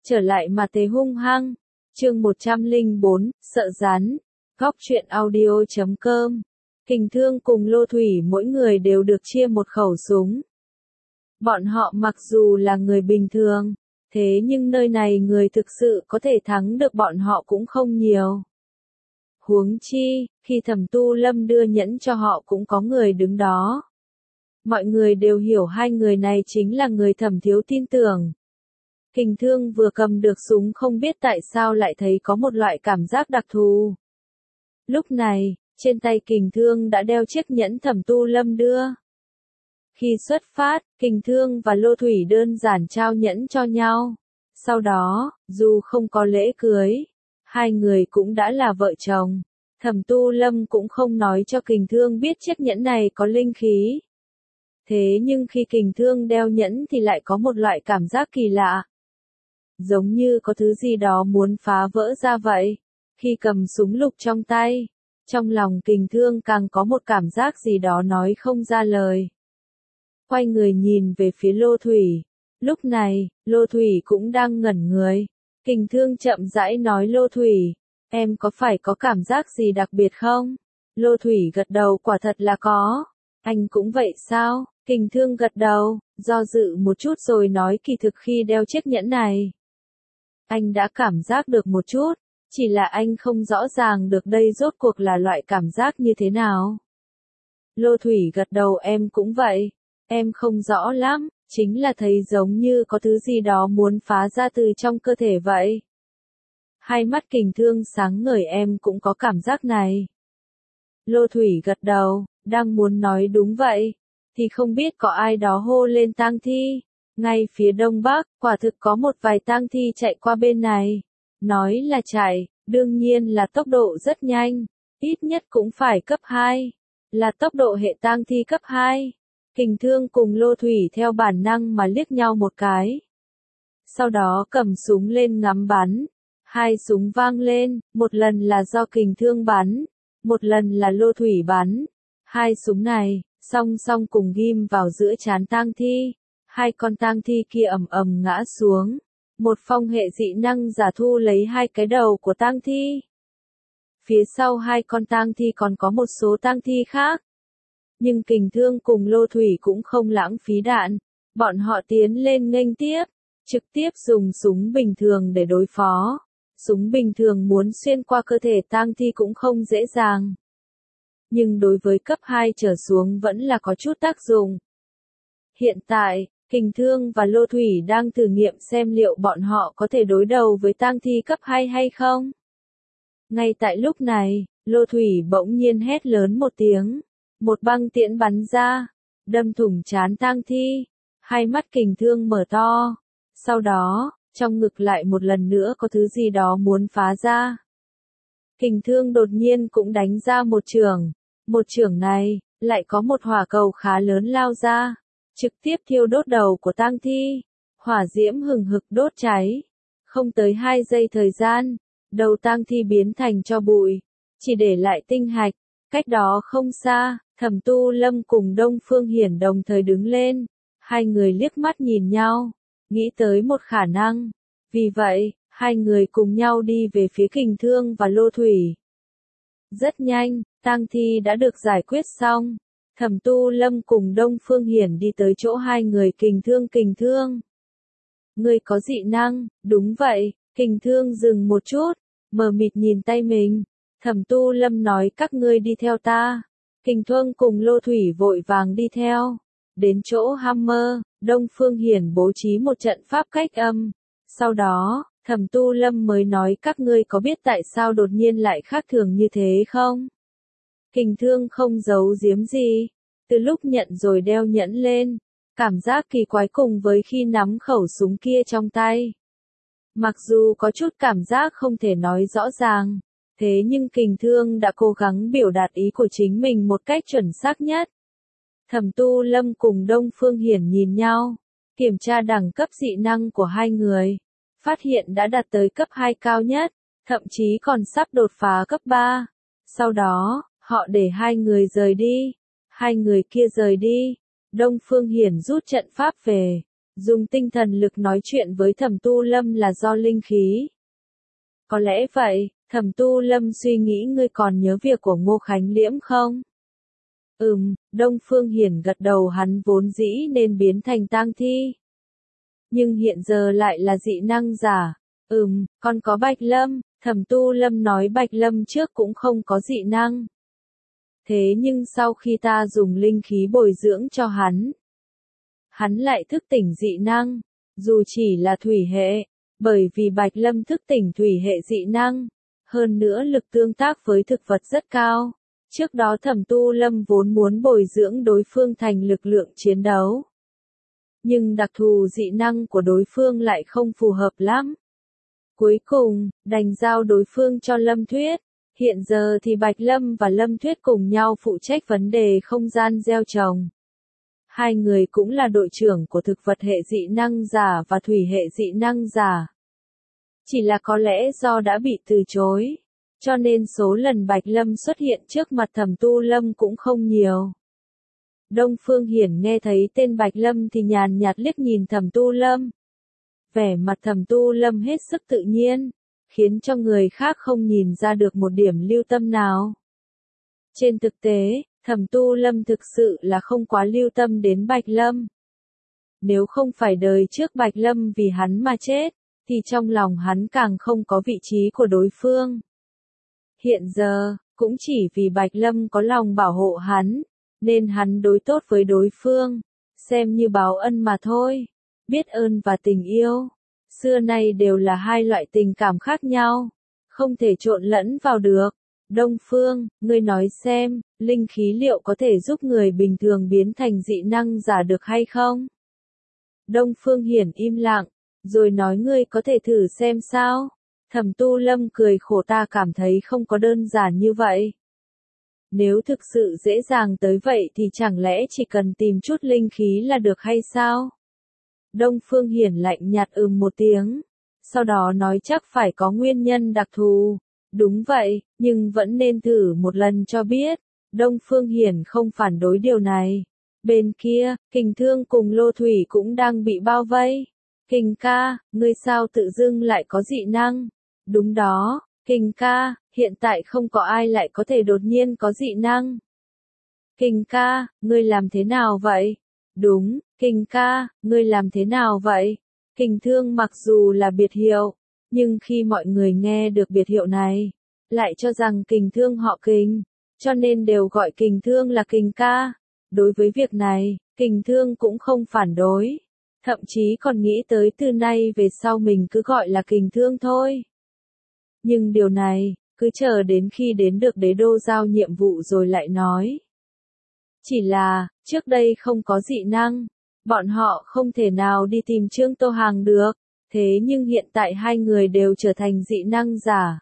trở lại mà thế hung hăng. Chương 104, sợ rắn. Góc truyện audio.com. Kình Thương cùng Lô Thủy mỗi người đều được chia một khẩu súng. Bọn họ mặc dù là người bình thường, thế nhưng nơi này người thực sự có thể thắng được bọn họ cũng không nhiều. Huống chi, khi Thẩm Tu Lâm đưa nhẫn cho họ cũng có người đứng đó. Mọi người đều hiểu hai người này chính là người Thẩm thiếu tin tưởng. Kình Thương vừa cầm được súng không biết tại sao lại thấy có một loại cảm giác đặc thù. Lúc này, trên tay Kình Thương đã đeo chiếc nhẫn Thẩm Tu Lâm đưa. Khi xuất phát, Kình Thương và Lô Thủy đơn giản trao nhẫn cho nhau. Sau đó, dù không có lễ cưới, hai người cũng đã là vợ chồng. Thẩm Tu Lâm cũng không nói cho Kình Thương biết chiếc nhẫn này có linh khí. Thế nhưng khi Kình Thương đeo nhẫn thì lại có một loại cảm giác kỳ lạ. Giống như có thứ gì đó muốn phá vỡ ra vậy. Khi cầm súng lục trong tay, trong lòng Kình Thương càng có một cảm giác gì đó nói không ra lời. Quay người nhìn về phía Lô Thủy. Lúc này, Lô Thủy cũng đang ngẩn người. Kình Thương chậm rãi nói: Lô Thủy, em có phải có cảm giác gì đặc biệt không? Lô Thủy gật đầu: quả thật là có. Anh cũng vậy sao? Kình Thương gật đầu, do dự một chút rồi nói: kỳ thực khi đeo chiếc nhẫn này, anh đã cảm giác được một chút, chỉ là anh không rõ ràng được đây rốt cuộc là loại cảm giác như thế nào. Lô Thủy gật đầu: em cũng vậy, em không rõ lắm, chính là thấy giống như có thứ gì đó muốn phá ra từ trong cơ thể vậy. Hai mắt Kình Thương sáng ngời: em cũng có cảm giác này. Lô Thủy gật đầu, đang muốn nói đúng vậy, thì không biết có ai đó hô lên: tang thi. Ngay phía đông bắc, quả thực có một vài tang thi chạy qua bên này. Nói là chạy, đương nhiên là tốc độ rất nhanh, ít nhất cũng phải cấp 2, là tốc độ hệ tang thi cấp 2. Kình Thương cùng Lô Thủy theo bản năng mà liếc nhau một cái. Sau đó cầm súng lên ngắm bắn. Hai súng vang lên, một lần là do Kình Thương bắn, một lần là Lô Thủy bắn. Hai súng này, song song cùng ghim vào giữa trán tang thi. Hai con tang thi kia ầm ầm ngã xuống. Một phong hệ dị năng giả thu lấy hai cái đầu của tang thi. Phía sau hai con tang thi còn có một số tang thi khác. Nhưng Kình Thương cùng Lô Thủy cũng không lãng phí đạn. Bọn họ tiến lên nghênh tiếp, trực tiếp dùng súng bình thường để đối phó. Súng bình thường muốn xuyên qua cơ thể tang thi cũng không dễ dàng. Nhưng đối với cấp 2 trở xuống vẫn là có chút tác dụng. Hiện tại, Kình Thương và Lô Thủy đang thử nghiệm xem liệu bọn họ có thể đối đầu với tang thi cấp 2 hay không. Ngay tại lúc này, Lô Thủy bỗng nhiên hét lớn một tiếng. Một băng tiễn bắn ra, đâm thủng trán tang thi. Hai mắt Kình Thương mở to. Sau đó, trong ngực lại một lần nữa có thứ gì đó muốn phá ra. Kình Thương đột nhiên cũng đánh ra một chưởng. Một chưởng này, lại có một hỏa cầu khá lớn lao ra, trực tiếp thiêu đốt đầu của tang thi. Hỏa diễm hừng hực đốt cháy. Không tới 2 giây thời gian, đầu tang thi biến thành tro bụi, chỉ để lại tinh hạch. Cách đó không xa, Thẩm Tu Lâm cùng Đông Phương Hiển đồng thời đứng lên. Hai người liếc mắt nhìn nhau, nghĩ tới một khả năng. Vì vậy, hai người cùng nhau đi về phía Kình Thương và Lô Thủy. Rất nhanh, tang thi đã được giải quyết xong. Thẩm Tu Lâm cùng Đông Phương Hiển đi tới chỗ hai người. Kình Thương. Ngươi có dị năng? Đúng vậy. Kình Thương dừng một chút, mờ mịt nhìn tay mình. Thẩm Tu Lâm nói: các ngươi đi theo ta. Kình Thương cùng Lô Thủy vội vàng đi theo. Đến chỗ Hammer, Đông Phương Hiển bố trí một trận pháp cách âm. Sau đó, Thẩm Tu Lâm mới nói: các ngươi có biết tại sao đột nhiên lại khác thường như thế không? Kình Thương không giấu giếm gì. Từ lúc nhận rồi đeo nhẫn lên, cảm giác kỳ quái cùng với khi nắm khẩu súng kia trong tay. Mặc dù có chút cảm giác không thể nói rõ ràng, thế nhưng Kình Thương đã cố gắng biểu đạt ý của chính mình một cách chuẩn xác nhất. Thẩm Tu Lâm cùng Đông Phương Hiển nhìn nhau, kiểm tra đẳng cấp dị năng của hai người, phát hiện đã đạt tới cấp 2 cao nhất, thậm chí còn sắp đột phá cấp 3. Sau đó, họ để hai người rời đi. Hai người kia rời đi, Đông Phương Hiển rút trận pháp về. dùng tinh thần lực nói chuyện với Thẩm Tu Lâm là do linh khí. Có lẽ vậy, Thẩm Tu Lâm suy nghĩ ngươi còn nhớ việc của Ngô Khánh Liễm không? Đông Phương Hiển gật đầu, hắn vốn dĩ nên biến thành tang thi. Nhưng hiện giờ lại là dị năng giả. Còn có Bạch Lâm, Thẩm Tu Lâm nói Bạch Lâm trước cũng không có dị năng. Thế nhưng sau khi ta dùng linh khí bồi dưỡng cho hắn lại thức tỉnh dị năng, dù chỉ là thủy hệ, bởi vì Bạch Lâm thức tỉnh thủy hệ dị năng, hơn nữa lực tương tác với thực vật rất cao. Trước đó Thẩm Tu Lâm vốn muốn bồi dưỡng đối phương thành lực lượng chiến đấu. Nhưng đặc thù dị năng của đối phương lại không phù hợp lắm. Cuối cùng, đành giao đối phương cho Lâm Thuyết. Hiện giờ thì Bạch Lâm và Lâm Thuyết cùng nhau phụ trách vấn đề không gian gieo trồng. Hai người cũng là đội trưởng của thực vật hệ dị năng giả và thủy hệ dị năng giả. Chỉ là có lẽ do đã bị từ chối, cho nên số lần Bạch Lâm xuất hiện trước mặt Thẩm Tu Lâm cũng không nhiều. Đông Phương Hiển nghe thấy tên Bạch Lâm thì nhàn nhạt liếc nhìn Thẩm Tu Lâm. Vẻ mặt Thẩm Tu Lâm hết sức tự nhiên, khiến cho người khác không nhìn ra được một điểm lưu tâm nào. Trên thực tế, Thẩm Tu Lâm thực sự là không quá lưu tâm đến Bạch Lâm. Nếu không phải đời trước Bạch Lâm vì hắn mà chết, thì trong lòng hắn càng không có vị trí của đối phương. Hiện giờ, cũng chỉ vì Bạch Lâm có lòng bảo hộ hắn, nên hắn đối tốt với đối phương, xem như báo ân mà thôi. Biết ơn và tình yêu, xưa nay đều là hai loại tình cảm khác nhau, không thể trộn lẫn vào được. Đông Phương, ngươi nói xem, linh khí liệu có thể giúp người bình thường biến thành dị năng giả được hay không? Đông Phương Hiển im lặng, rồi nói ngươi có thể thử xem sao? Thẩm Tu Lâm cười khổ, ta cảm thấy không có đơn giản như vậy. Nếu thực sự dễ dàng tới vậy thì chẳng lẽ chỉ cần tìm chút linh khí là được hay sao? Đông Phương Hiển lạnh nhạt một tiếng, sau đó nói chắc phải có nguyên nhân đặc thù. Đúng vậy, nhưng vẫn nên thử một lần cho biết. Đông Phương Hiển không phản đối điều này. Bên kia, Kình Thương cùng Lô Thủy cũng đang bị bao vây. Kình ca, ngươi sao tự dưng lại có dị năng? Đúng đó, Kình ca, hiện tại không có ai lại có thể đột nhiên có dị năng. Kình ca, ngươi làm thế nào vậy? Đúng, Kình ca, ngươi làm thế nào vậy? Kình Thương mặc dù là biệt hiệu, nhưng khi mọi người nghe được biệt hiệu này, lại cho rằng Kình Thương họ Kình, cho nên đều gọi Kình Thương là Kình ca. Đối với việc này, Kình Thương cũng không phản đối, thậm chí còn nghĩ tới từ nay về sau mình cứ gọi là Kình Thương thôi. Nhưng điều này, cứ chờ đến khi đến được đế đô giao nhiệm vụ rồi lại nói. Chỉ là, trước đây không có dị năng, bọn họ không thể nào đi tìm Trương Tô Hàng được, thế nhưng hiện tại hai người đều trở thành dị năng giả.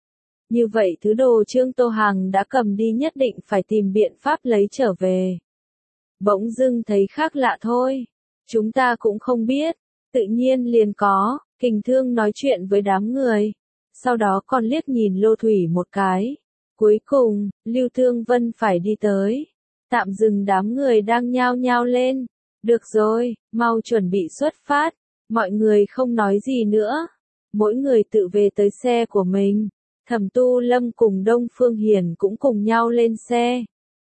Như vậy thứ đồ Trương Tô Hàng đã cầm đi nhất định phải tìm biện pháp lấy trở về. Bỗng dưng thấy khác lạ thôi, chúng ta cũng không biết, tự nhiên liền có. Kình Thương nói chuyện với đám người, sau đó còn liếc nhìn Lô Thủy một cái. Cuối cùng, Lưu Thương Vân phải đi tới, tạm dừng đám người đang nhao nhao lên. Được rồi, mau chuẩn bị xuất phát. Mọi người không nói gì nữa, mỗi người tự về tới xe của mình. Thẩm Tu Lâm cùng Đông Phương Hiển cũng cùng nhau lên xe.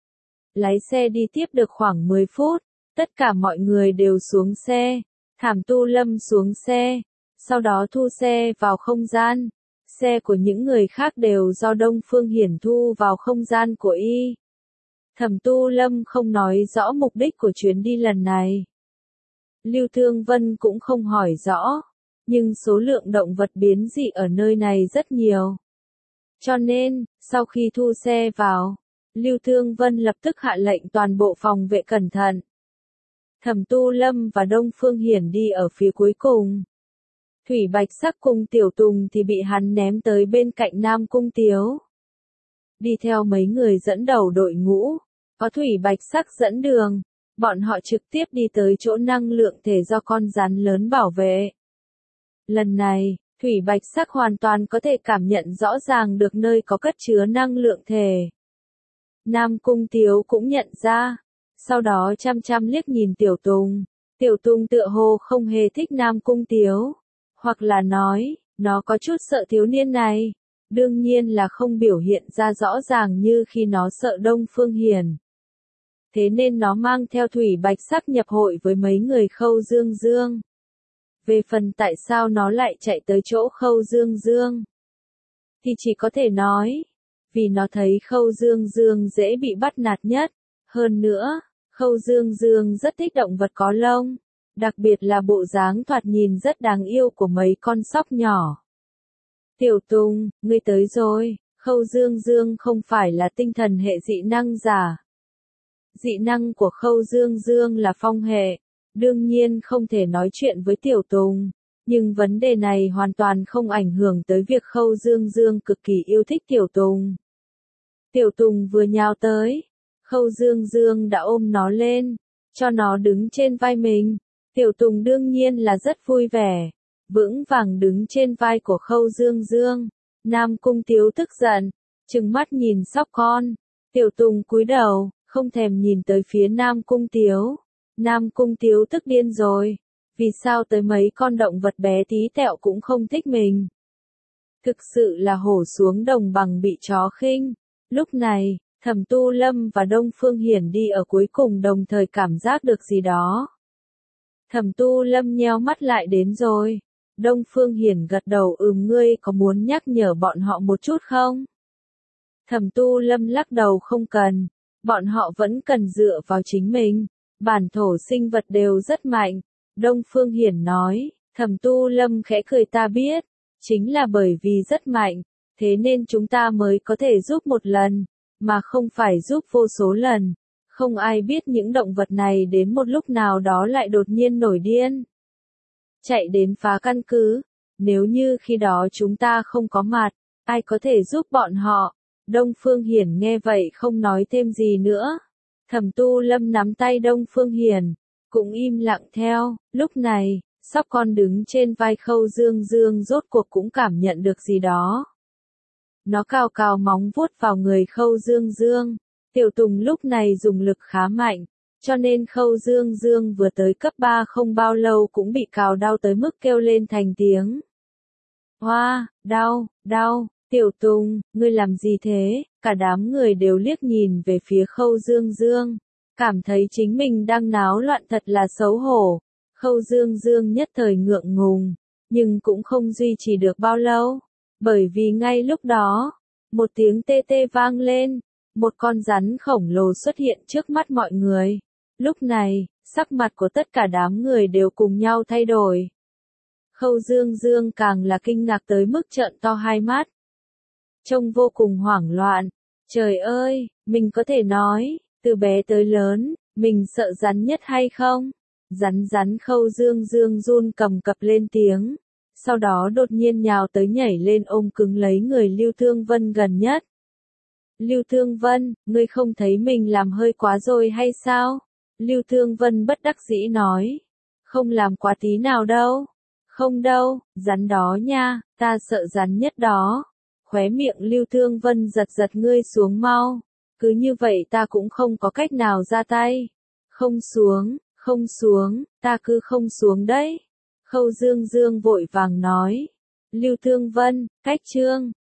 Lái xe đi tiếp được khoảng 10 phút, tất cả mọi người đều xuống xe. Thẩm Tu Lâm xuống xe, sau đó thu xe vào không gian. Xe của những người khác đều do Đông Phương Hiển thu vào không gian của y. Thẩm Tu Lâm không nói rõ mục đích của chuyến đi lần này. Lưu Thương Vân cũng không hỏi rõ, nhưng số lượng động vật biến dị ở nơi này rất nhiều. Cho nên, sau khi thu xe vào, Lưu Thương Vân lập tức hạ lệnh toàn bộ phòng vệ cẩn thận. Thẩm Tu Lâm và Đông Phương Hiển đi ở phía cuối cùng. Thủy Bạch Sắc cùng Tiểu Tùng thì bị hắn ném tới bên cạnh Nam Cung Tiếu. Đi theo mấy người dẫn đầu đội ngũ, có Thủy Bạch Sắc dẫn đường, bọn họ trực tiếp đi tới chỗ năng lượng thể do con rắn lớn bảo vệ. Lần này, Thủy Bạch Sắc hoàn toàn có thể cảm nhận rõ ràng được nơi có cất chứa năng lượng thể. Nam Cung Tiếu cũng nhận ra, sau đó chăm chăm liếc nhìn Tiểu Tùng, Tiểu Tùng tựa hồ không hề thích Nam Cung Tiếu, hoặc là nói, nó có chút sợ thiếu niên này, đương nhiên là không biểu hiện ra rõ ràng như khi nó sợ Đông Phương Hiền. Thế nên nó mang theo Thủy Bạch Sắc nhập hội với mấy người Khâu Dương Dương. Về phần tại sao nó lại chạy tới chỗ Khâu Dương Dương, thì chỉ có thể nói, vì nó thấy Khâu Dương Dương dễ bị bắt nạt nhất. Hơn nữa, Khâu Dương Dương rất thích động vật có lông, đặc biệt là bộ dáng thoạt nhìn rất đáng yêu của mấy con sóc nhỏ. Tiểu Tùng, ngươi tới rồi. Khâu Dương Dương không phải là tinh thần hệ dị năng giả. Dị năng của Khâu Dương Dương là phong hệ, đương nhiên không thể nói chuyện với Tiểu Tùng, nhưng vấn đề này hoàn toàn không ảnh hưởng tới việc Khâu Dương Dương cực kỳ yêu thích Tiểu Tùng. Tiểu Tùng vừa nhào tới, Khâu Dương Dương đã ôm nó lên, cho nó đứng trên vai mình. Tiểu Tùng đương nhiên là rất vui vẻ, vững vàng đứng trên vai của Khâu Dương Dương. Nam Cung Tiếu tức giận, trừng mắt nhìn sóc con. Tiểu Tùng cúi đầu, không thèm nhìn tới phía Nam Cung Tiếu. Nam Cung Tiếu tức điên rồi. Vì sao tới mấy con động vật bé tí tẹo cũng không thích mình? Thực sự là hổ xuống đồng bằng bị chó khinh. Lúc này, Thẩm Tu Lâm và Đông Phương Hiển đi ở cuối cùng đồng thời cảm giác được gì đó. Thẩm Tu Lâm nheo mắt lại đến rồi. Đông Phương Hiển gật đầu ngươi có muốn nhắc nhở bọn họ một chút không? Thẩm Tu Lâm lắc đầu không cần. Bọn họ vẫn cần dựa vào chính mình. Bản thổ sinh vật đều rất mạnh. Đông Phương Hiển nói. Thẩm Tu Lâm khẽ cười ta biết. Chính là bởi vì rất mạnh. Thế nên chúng ta mới có thể giúp một lần. Mà không phải giúp vô số lần. Không ai biết những động vật này đến một lúc nào đó lại đột nhiên nổi điên. Chạy đến phá căn cứ. Nếu như khi đó chúng ta không có mặt, ai có thể giúp bọn họ? Đông Phương Hiển nghe vậy không nói thêm gì nữa. Thẩm Tu Lâm nắm tay Đông Phương Hiển, cũng im lặng theo. Lúc này, sóc con đứng trên vai Khâu Dương Dương rốt cuộc cũng cảm nhận được gì đó. Nó cào cào móng vuốt vào người Khâu Dương Dương. Tiểu Tùng lúc này dùng lực khá mạnh, cho nên Khâu Dương Dương vừa tới cấp 3 không bao lâu cũng bị cào đau tới mức kêu lên thành tiếng. Hoa, đau, đau, Tiểu Tùng, ngươi làm gì thế? Cả đám người đều liếc nhìn về phía Khâu Dương Dương, cảm thấy chính mình đang náo loạn thật là xấu hổ. Khâu Dương Dương nhất thời ngượng ngùng, nhưng cũng không duy trì được bao lâu, bởi vì ngay lúc đó, một tiếng tê tê vang lên. Một con rắn khổng lồ xuất hiện trước mắt mọi người. Lúc này, sắc mặt của tất cả đám người đều cùng nhau thay đổi. Khâu Dương Dương càng là kinh ngạc tới mức trợn to hai mắt. Trông vô cùng hoảng loạn. Trời ơi, mình có thể nói, từ bé tới lớn, mình sợ rắn nhất hay không? Rắn Khâu Dương Dương run cầm cập lên tiếng. Sau đó đột nhiên nhào tới nhảy lên ôm cứng lấy người Lưu Thương Vân gần nhất. Lưu Thương Vân, ngươi không thấy mình làm hơi quá rồi hay sao? Lưu Thương Vân bất đắc dĩ nói. Không làm quá tí nào đâu. Không đâu, rắn đó nha, ta sợ rắn nhất đó. Khóe miệng Lưu Thương Vân giật giật ngươi xuống mau. Cứ như vậy ta cũng không có cách nào ra tay. Không xuống, ta cứ không xuống đấy. Khâu Dương Dương vội vàng nói. Lưu Thương Vân, cách chương.